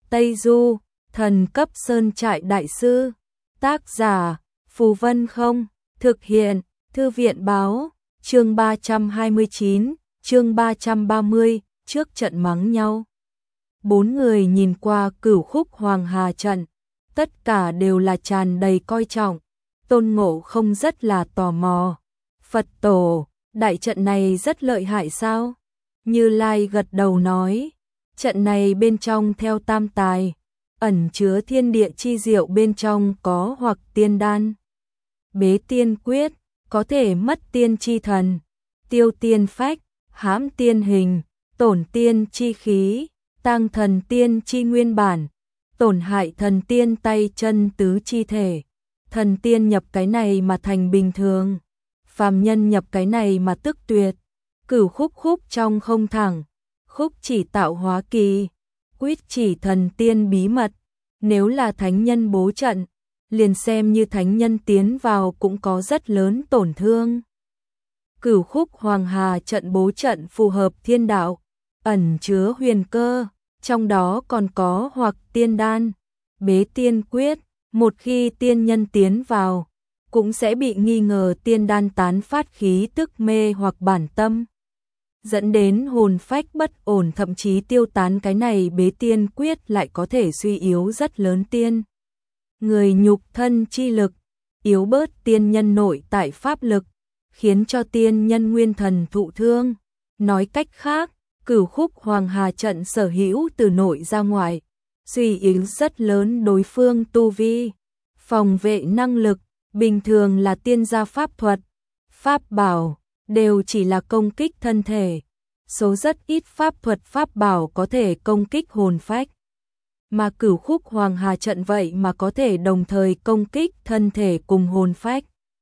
Tây Du, thần cấp sơn trại đại sư. Tác giả, Phù Vân Không. Thực hiện, Thư viện báo. Chương 329, chương 330, trước trận mắng nhau. Bốn người nhìn qua Cửu Khúc Hoàng Hà trận, tất cả đều là tràn đầy coi trọng. Tôn Ngộ Không rất là tò mò. Phật tổ, đại trận này rất lợi hại sao? Như Lai gật đầu nói, trận này bên trong theo tam tài, ẩn chứa thiên địa chi diệu, bên trong có hoặc tiên đan, bế tiên quyết, có thể mất tiên chi thần, tiêu tiên phách, hãm tiên hình, tổn tiên chi khí, tăng thần tiên chi nguyên bản, tổn hại thần tiên tay chân tứ chi thể. Thần tiên nhập cái này mà thành bình thường, phàm nhân nhập cái này mà tức tuyệt. Cửu khúc khúc trong không thẳng, khúc chỉ tạo hóa kỳ, quyết chỉ thần tiên bí mật. Nếu là thánh nhân bố trận, liền xem như thánh nhân tiến vào cũng có rất lớn tổn thương. Cửu khúc Hoàng Hà trận bố trận phù hợp thiên đạo, ẩn chứa huyền cơ, trong đó còn có hoặc tiên đan, bế tiên quyết. Một khi tiên nhân tiến vào, cũng sẽ bị nghi ngờ tiên đan tán phát khí tức mê hoặc bản tâm, dẫn đến hồn phách bất ổn, thậm chí tiêu tán. Cái này bế tiên quyết lại có thể suy yếu rất lớn tiên người nhục thân chi lực, yếu bớt tiên nhân nội tại pháp lực, khiến cho tiên nhân nguyên thần thụ thương. Nói cách khác, Cửu khúc Hoàng Hà trận sở hữu từ nội ra ngoài, suy yếu rất lớn đối phương tu vi, phòng vệ năng lực. Bình thường là tiên gia pháp thuật, pháp bảo đều chỉ là công kích thân thể, số rất ít pháp thuật pháp bảo có thể công kích hồn phách. Mà Cửu khúc Hoàng Hà trận vậy mà có thể đồng thời công kích thân thể cùng hồn phách.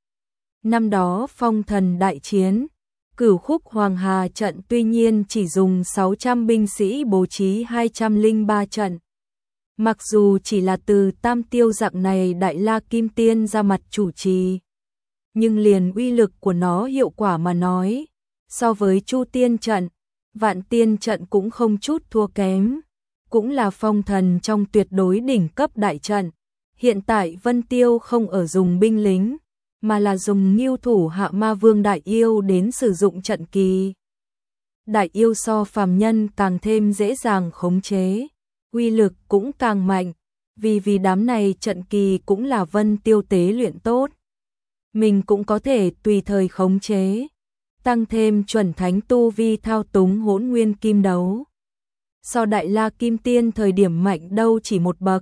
Năm đó phong thần đại chiến, Cửu khúc Hoàng Hà trận tuy nhiên chỉ dùng 600 binh sĩ bố trí 203 trận. Mặc dù chỉ là từ tam tiêu dạng này Đại La Kim Tiên ra mặt chủ trì, nhưng liền uy lực của nó hiệu quả mà nói, so với Chu Tiên trận, Vạn Tiên trận cũng không chút thua kém, cũng là phong thần trong tuyệt đối đỉnh cấp đại trận. Hiện tại Vân Tiêu không ở dùng binh lính, mà là dùng Ngưu Thủ Hạ Ma Vương đại yêu đến sử dụng trận kỳ. Đại yêu so phàm nhân càng thêm dễ dàng khống chế, uy lực cũng càng mạnh, vì đám này trận kỳ cũng là Vân Tiêu tế luyện tốt. Mình cũng có thể tùy thời khống chế, tăng thêm chuẩn thánh tu vi thao túng Hỗn Nguyên Kim Đấu. So Đại La Kim Tiên thời điểm mạnh đâu chỉ một bậc.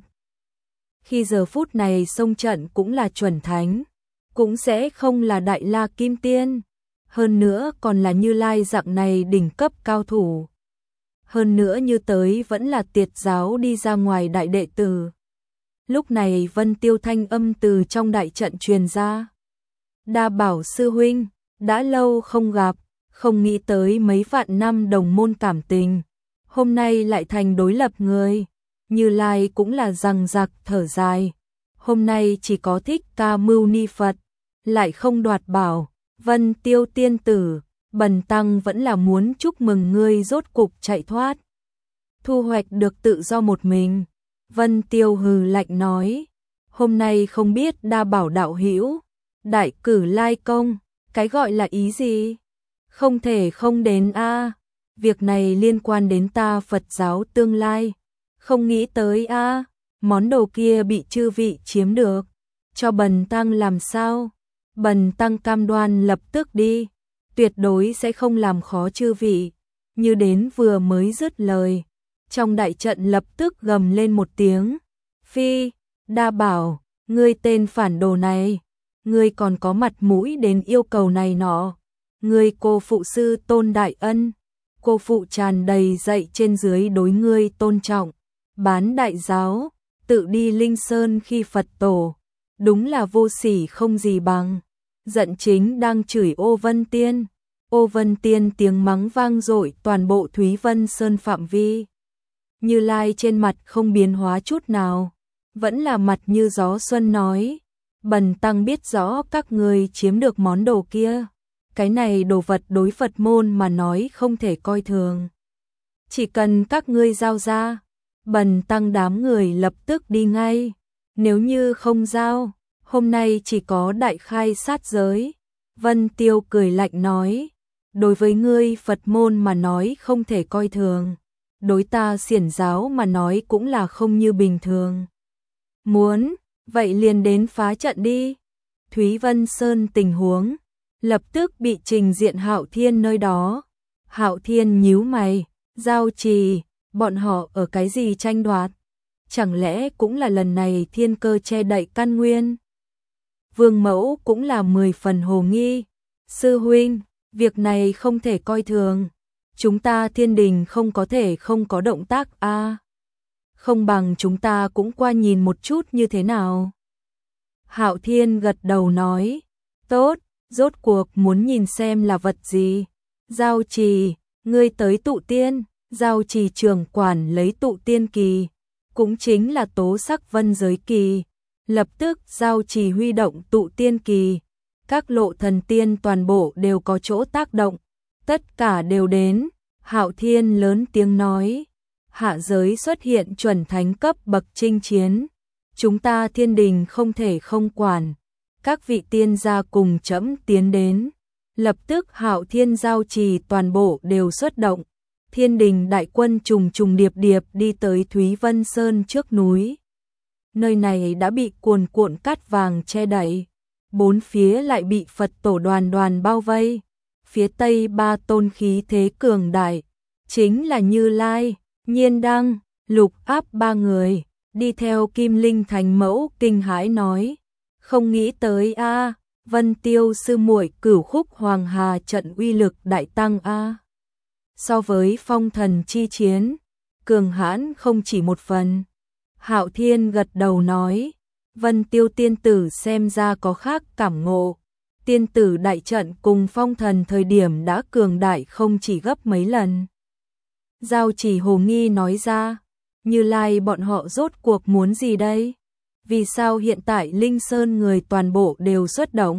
Khi giờ phút này xông trận cũng là chuẩn thánh, cũng sẽ không là Đại La Kim Tiên, hơn nữa còn là Như Lai dạng này đỉnh cấp cao thủ. Hơn nữa như tới vẫn là tiệt giáo đi ra ngoài đại đệ tử. Lúc này Vân Tiêu thanh âm từ trong đại trận truyền ra. Đa Bảo sư huynh, đã lâu không gặp, không nghĩ tới mấy vạn năm đồng môn cảm tình, hôm nay lại thành đối lập người. Như Lai cũng là rằng giặc thở dài. Hôm nay chỉ có Thích Ca Mâu Ni Phật, lại không đoạt bảo. Vân Tiêu tiên tử, bần tăng vẫn là muốn chúc mừng ngươi rốt cục chạy thoát, thu hoạch được tự do một mình. Vân Tiêu hừ lạnh nói, hôm nay không biết Đa Bảo đạo hữu, đại cử lai công, cái gọi là ý gì? Không thể không đến a, việc này liên quan đến ta Phật giáo tương lai, không nghĩ tới a, món đồ kia bị chư vị chiếm được, cho bần tăng làm sao? Bần tăng cam đoan lập tức đi, tuyệt đối sẽ không làm khó chư vị. Như đến vừa mới dứt lời, trong đại trận lập tức gầm lên một tiếng. Phi, Đa Bảo, ngươi tên phản đồ này, ngươi còn có mặt mũi đến yêu cầu này nọ. Ngươi cô phụ sư tôn đại ân, cô phụ tràn đầy dạy trên dưới đối ngươi tôn trọng, bán đại giáo, tự đi Linh Sơn khi Phật tổ, đúng là vô sỉ không gì bằng. Giận chính đang chửi Ô Vân Tiên. Ô Vân Tiên tiếng mắng vang dội toàn bộ Thúy Vân Sơn phạm vi. Như Lai trên mặt không biến hóa chút nào, vẫn là mặt như gió xuân nói, bần tăng biết rõ các ngươi chiếm được món đồ kia, cái này đồ vật đối Phật môn mà nói không thể coi thường. Chỉ cần các ngươi giao ra, Bần tăng đám người lập tức đi ngay. Nếu như không giao, hôm nay chỉ có đại khai sát giới. Vân Tiêu cười lạnh nói, đối với ngươi Phật môn mà nói không thể coi thường, đối ta Xiển giáo mà nói cũng là không như bình thường. Muốn, vậy liền đến phá trận đi. Thúy Vân Sơn tình huống, lập tức bị trình diện Hạo Thiên nơi đó. Hạo Thiên nhíu mày, Giao Trì, bọn họ ở cái gì tranh đoạt? Chẳng lẽ cũng là lần này thiên cơ che đậy căn nguyên? Vương Mẫu cũng là 10 phần hồ nghi. Sư huynh, việc này không thể coi thường. Chúng ta Thiên Đình không có thể không có động tác a. Không bằng chúng ta cũng qua nhìn một chút như thế nào. Hạo Thiên gật đầu nói, tốt, rốt cuộc muốn nhìn xem là vật gì. Giao Trì, ngươi tới tụ tiên. Giao Trì trưởng quản lấy tụ tiên kỳ, cũng chính là tố sắc vân giới kỳ. Lập tức Giao Trì huy động tụ tiên kỳ, các lộ thần tiên toàn bộ đều có chỗ tác động, tất cả đều đến. Hạo Thiên lớn tiếng nói, hạ giới xuất hiện chuẩn thánh cấp bậc chinh chiến, chúng ta Thiên Đình không thể không quản, các vị tiên gia cùng trẫm tiến đến. Lập tức Hạo Thiên Giao Trì toàn bộ đều xuất động, Thiên Đình đại quân trùng trùng điệp điệp đi tới Thúy Vân Sơn trước núi. Nơi này đã bị cuồn cuộn cát vàng che đậy, bốn phía lại bị Phật tổ đoàn đoàn bao vây. Phía tây ba tôn khí thế cường đại, chính là Như Lai, Nhiên Đăng, Lục Áp ba người, đi theo Kim Linh Thánh Mẫu kinh hãi nói, không nghĩ tới a, Vân Tiêu sư muội Cửu Khúc Hoàng Hà trận uy lực đại tăng a. So với Phong Thần chi chiến, cường hãn không chỉ một phần. Hạo Thiên gật đầu nói, Vân Tiêu tiên tử xem ra có khác cảm ngộ. Tiên tử đại trận cùng Phong Thần thời điểm đã cường đại không chỉ gấp mấy lần. Giao Chỉ hồ nghi nói ra, Như Lai bọn họ rốt cuộc muốn gì đây? Vì sao hiện tại Linh Sơn người toàn bộ đều xuất động?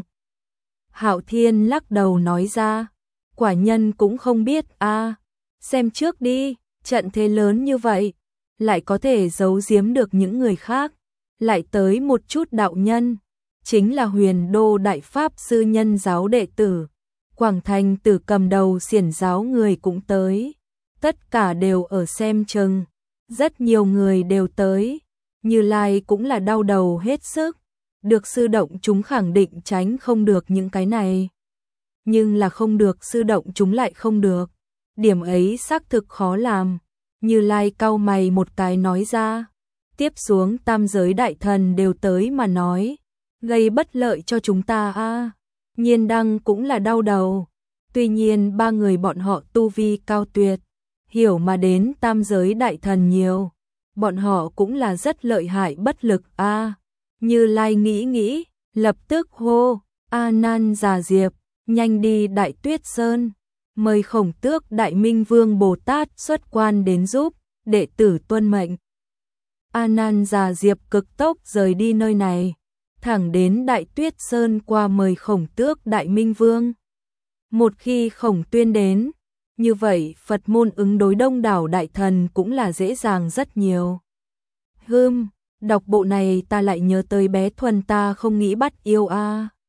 Hạo Thiên lắc đầu nói ra, quả nhân cũng không biết a. Xem trước đi, trận thế lớn như vậy, lại có thể giấu giếm được những người khác, lại tới một chút đạo nhân, chính là Huyền Đô Đại Pháp Sư Nhân giáo đệ tử, Quảng Thành Tử cầm đầu Xiển giáo người cũng tới, tất cả đều ở xem chừng, rất nhiều người đều tới, Như Lai cũng là đau đầu hết sức, được sư động chúng khẳng định tránh không được những cái này, nhưng là không được sư động chúng lại không được, điểm ấy xác thực khó làm. Như Lai cau mày một cái nói ra, tiếp xuống tam giới đại thần đều tới mà nói, gây bất lợi cho chúng ta a. Nhiên Đăng cũng là đau đầu, tuy nhiên ba người bọn họ tu vi cao tuyệt, hiểu mà đến tam giới đại thần nhiều, bọn họ cũng là rất lợi hại bất lực a. Như Lai nghĩ nghĩ, lập tức hô, A Nan Già Diệp, nhanh đi Đại Tuyết Sơn, mời Khổng Tước Đại Minh Vương Bồ Tát xuất quan đến giúp, đệ tử tuân mệnh. A Nan Già Diệp cực tốc rời đi nơi này, thẳng đến Đại Tuyết Sơn qua mời Khổng Tước Đại Minh Vương. Một khi Khổng Tuyên đến, như vậy Phật môn ứng đối đông đảo đại thần cũng là dễ dàng rất nhiều. Đọc bộ này ta lại nhớ tới bé Thuần ta không nghĩ bắt yêu a.